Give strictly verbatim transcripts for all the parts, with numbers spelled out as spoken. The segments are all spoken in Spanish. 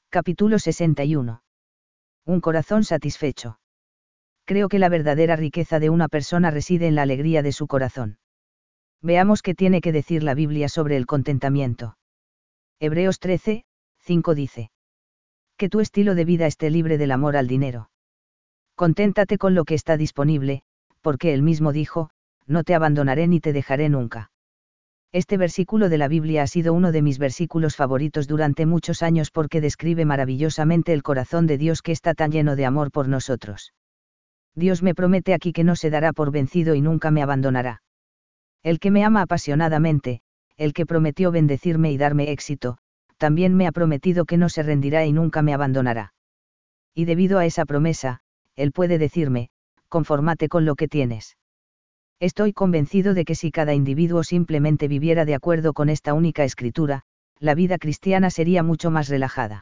Capítulo sesenta y uno. Un corazón satisfecho. Creo que la verdadera riqueza de una persona reside en la alegría de su corazón. Veamos qué tiene que decir la Biblia sobre el contentamiento. Hebreos trece, cinco dice. Que tu estilo de vida esté libre del amor al dinero. Conténtate con lo que está disponible, porque él mismo dijo, no te abandonaré ni te dejaré nunca. Este versículo de la Biblia ha sido uno de mis versículos favoritos durante muchos años porque describe maravillosamente el corazón de Dios que está tan lleno de amor por nosotros. Dios me promete aquí que no se dará por vencido y nunca me abandonará. El que me ama apasionadamente, el que prometió bendecirme y darme éxito, también me ha prometido que no se rendirá y nunca me abandonará. Y debido a esa promesa, Él puede decirme, confórmate con lo que tienes. Estoy convencido de que si cada individuo simplemente viviera de acuerdo con esta única escritura, la vida cristiana sería mucho más relajada.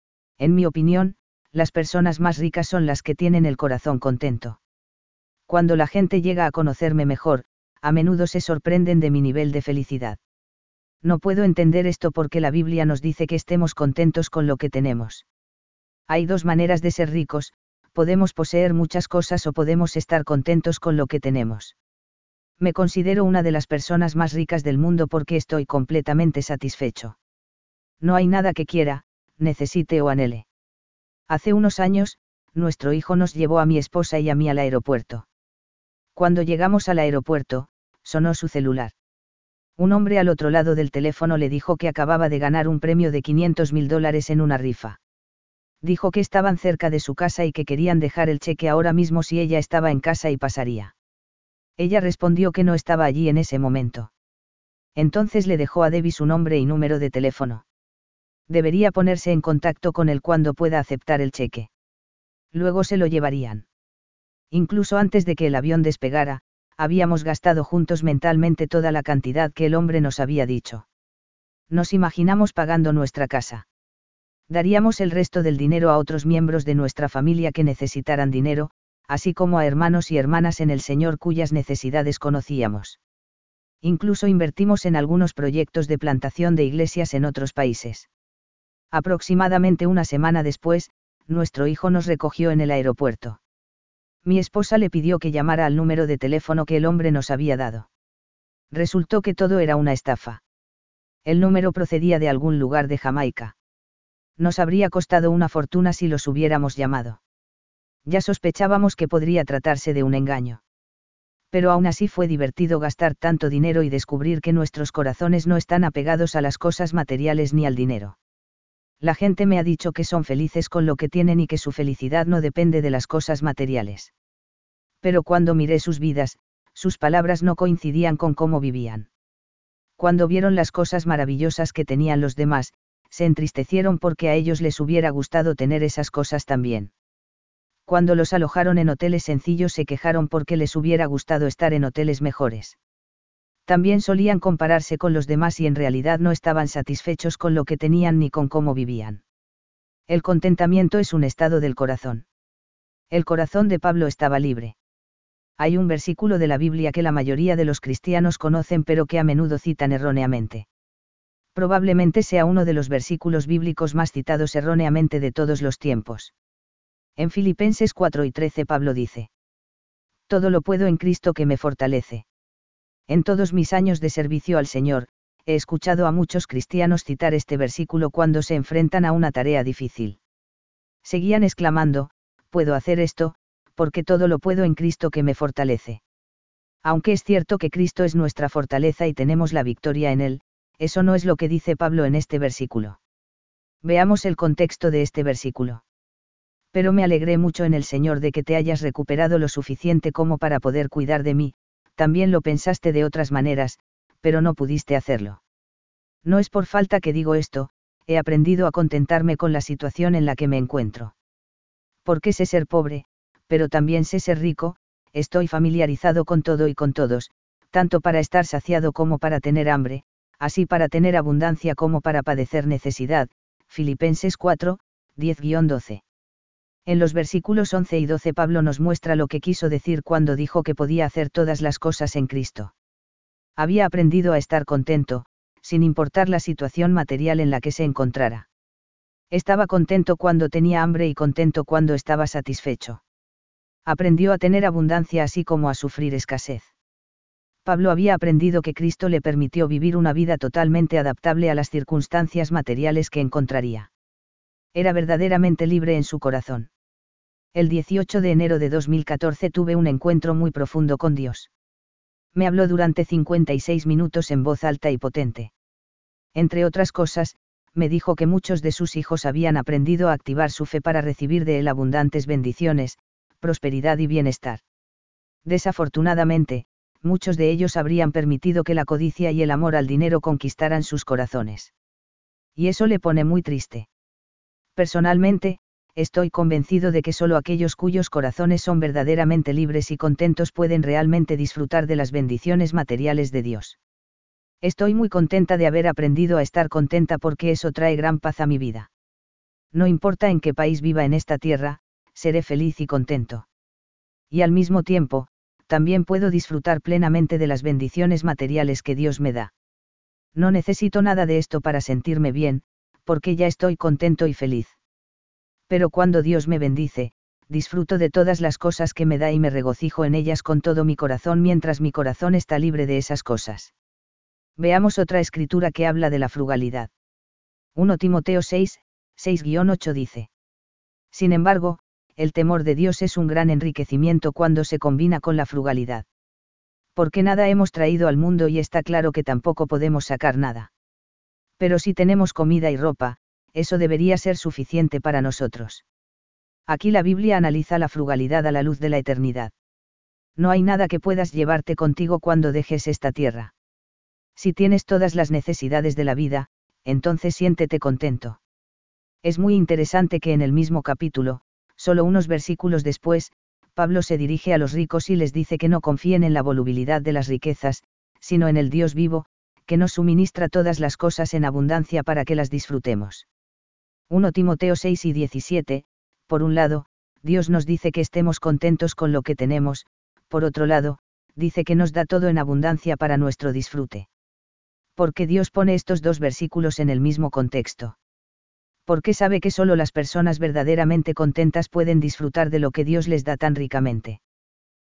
En mi opinión, las personas más ricas son las que tienen el corazón contento. Cuando la gente llega a conocerme mejor, a menudo se sorprenden de mi nivel de felicidad. No puedo entender esto porque la Biblia nos dice que estemos contentos con lo que tenemos. Hay dos maneras de ser ricos, podemos poseer muchas cosas o podemos estar contentos con lo que tenemos. Me considero una de las personas más ricas del mundo porque estoy completamente satisfecho. No hay nada que quiera, necesite o anhele. Hace unos años, nuestro hijo nos llevó a mi esposa y a mí al aeropuerto. Cuando llegamos al aeropuerto, sonó su celular. Un hombre al otro lado del teléfono le dijo que acababa de ganar un premio de quinientos mil dólares en una rifa. Dijo que estaban cerca de su casa y que querían dejar el cheque ahora mismo si ella estaba en casa y pasaría. Ella respondió que no estaba allí en ese momento. Entonces le dejó a Debbie su nombre y número de teléfono. Debería ponerse en contacto con él cuando pueda aceptar el cheque. Luego se lo llevarían. Incluso antes de que el avión despegara, habíamos gastado juntos mentalmente toda la cantidad que el hombre nos había dicho. Nos imaginamos pagando nuestra casa. Daríamos el resto del dinero a otros miembros de nuestra familia que necesitaran dinero, así como a hermanos y hermanas en el Señor cuyas necesidades conocíamos. Incluso invertimos en algunos proyectos de plantación de iglesias en otros países. Aproximadamente una semana después, nuestro hijo nos recogió en el aeropuerto. Mi esposa le pidió que llamara al número de teléfono que el hombre nos había dado. Resultó que todo era una estafa. El número procedía de algún lugar de Jamaica. Nos habría costado una fortuna si los hubiéramos llamado. Ya sospechábamos que podría tratarse de un engaño. Pero aún así fue divertido gastar tanto dinero y descubrir que nuestros corazones no están apegados a las cosas materiales ni al dinero. La gente me ha dicho que son felices con lo que tienen y que su felicidad no depende de las cosas materiales. Pero cuando miré sus vidas, sus palabras no coincidían con cómo vivían. Cuando vieron las cosas maravillosas que tenían los demás, se entristecieron porque a ellos les hubiera gustado tener esas cosas también. Cuando los alojaron en hoteles sencillos se quejaron porque les hubiera gustado estar en hoteles mejores. También solían compararse con los demás y en realidad no estaban satisfechos con lo que tenían ni con cómo vivían. El contentamiento es un estado del corazón. El corazón de Pablo estaba libre. Hay un versículo de la Biblia que la mayoría de los cristianos conocen pero que a menudo citan erróneamente. Probablemente sea uno de los versículos bíblicos más citados erróneamente de todos los tiempos. En Filipenses cuatro y trece Pablo dice: Todo lo puedo en Cristo que me fortalece. En todos mis años de servicio al Señor, he escuchado a muchos cristianos citar este versículo cuando se enfrentan a una tarea difícil. Seguían exclamando, puedo hacer esto, porque todo lo puedo en Cristo que me fortalece. Aunque es cierto que Cristo es nuestra fortaleza y tenemos la victoria en Él, eso no es lo que dice Pablo en este versículo. Veamos el contexto de este versículo. Pero me alegré mucho en el Señor de que te hayas recuperado lo suficiente como para poder cuidar de mí, también lo pensaste de otras maneras, pero no pudiste hacerlo. No es por falta que digo esto, he aprendido a contentarme con la situación en la que me encuentro. Porque sé ser pobre, pero también sé ser rico, estoy familiarizado con todo y con todos, tanto para estar saciado como para tener hambre, así para tener abundancia como para padecer necesidad. Filipenses cuatro, diez a doce. En los versículos once y doce Pablo nos muestra lo que quiso decir cuando dijo que podía hacer todas las cosas en Cristo. Había aprendido a estar contento, sin importar la situación material en la que se encontrara. Estaba contento cuando tenía hambre y contento cuando estaba satisfecho. Aprendió a tener abundancia así como a sufrir escasez. Pablo había aprendido que Cristo le permitió vivir una vida totalmente adaptable a las circunstancias materiales que encontraría. Era verdaderamente libre en su corazón. El dieciocho de enero de dos mil catorce tuve un encuentro muy profundo con Dios. Me habló durante cincuenta y seis minutos en voz alta y potente. Entre otras cosas, me dijo que muchos de sus hijos habían aprendido a activar su fe para recibir de él abundantes bendiciones, prosperidad y bienestar. Desafortunadamente, muchos de ellos habrían permitido que la codicia y el amor al dinero conquistaran sus corazones. Y eso le pone muy triste. Personalmente, estoy convencido de que solo aquellos cuyos corazones son verdaderamente libres y contentos pueden realmente disfrutar de las bendiciones materiales de Dios. Estoy muy contenta de haber aprendido a estar contenta porque eso trae gran paz a mi vida. No importa en qué país viva en esta tierra, seré feliz y contento. Y al mismo tiempo, también puedo disfrutar plenamente de las bendiciones materiales que Dios me da. No necesito nada de esto para sentirme bien, porque ya estoy contento y feliz. Pero cuando Dios me bendice, disfruto de todas las cosas que me da y me regocijo en ellas con todo mi corazón mientras mi corazón está libre de esas cosas. Veamos otra escritura que habla de la frugalidad. primera Timoteo seis, seis a ocho dice. Sin embargo, el temor de Dios es un gran enriquecimiento cuando se combina con la frugalidad. Porque nada hemos traído al mundo y está claro que tampoco podemos sacar nada. Pero si tenemos comida y ropa, eso debería ser suficiente para nosotros. Aquí la Biblia analiza la frugalidad a la luz de la eternidad. No hay nada que puedas llevarte contigo cuando dejes esta tierra. Si tienes todas las necesidades de la vida, entonces siéntete contento. Es muy interesante que en el mismo capítulo, solo unos versículos después, Pablo se dirige a los ricos y les dice que no confíen en la volubilidad de las riquezas, sino en el Dios vivo, que nos suministra todas las cosas en abundancia para que las disfrutemos. primera Timoteo seis y diecisiete, por un lado, Dios nos dice que estemos contentos con lo que tenemos, por otro lado, dice que nos da todo en abundancia para nuestro disfrute. ¿Por qué Dios pone estos dos versículos en el mismo contexto? Porque sabe que solo las personas verdaderamente contentas pueden disfrutar de lo que Dios les da tan ricamente.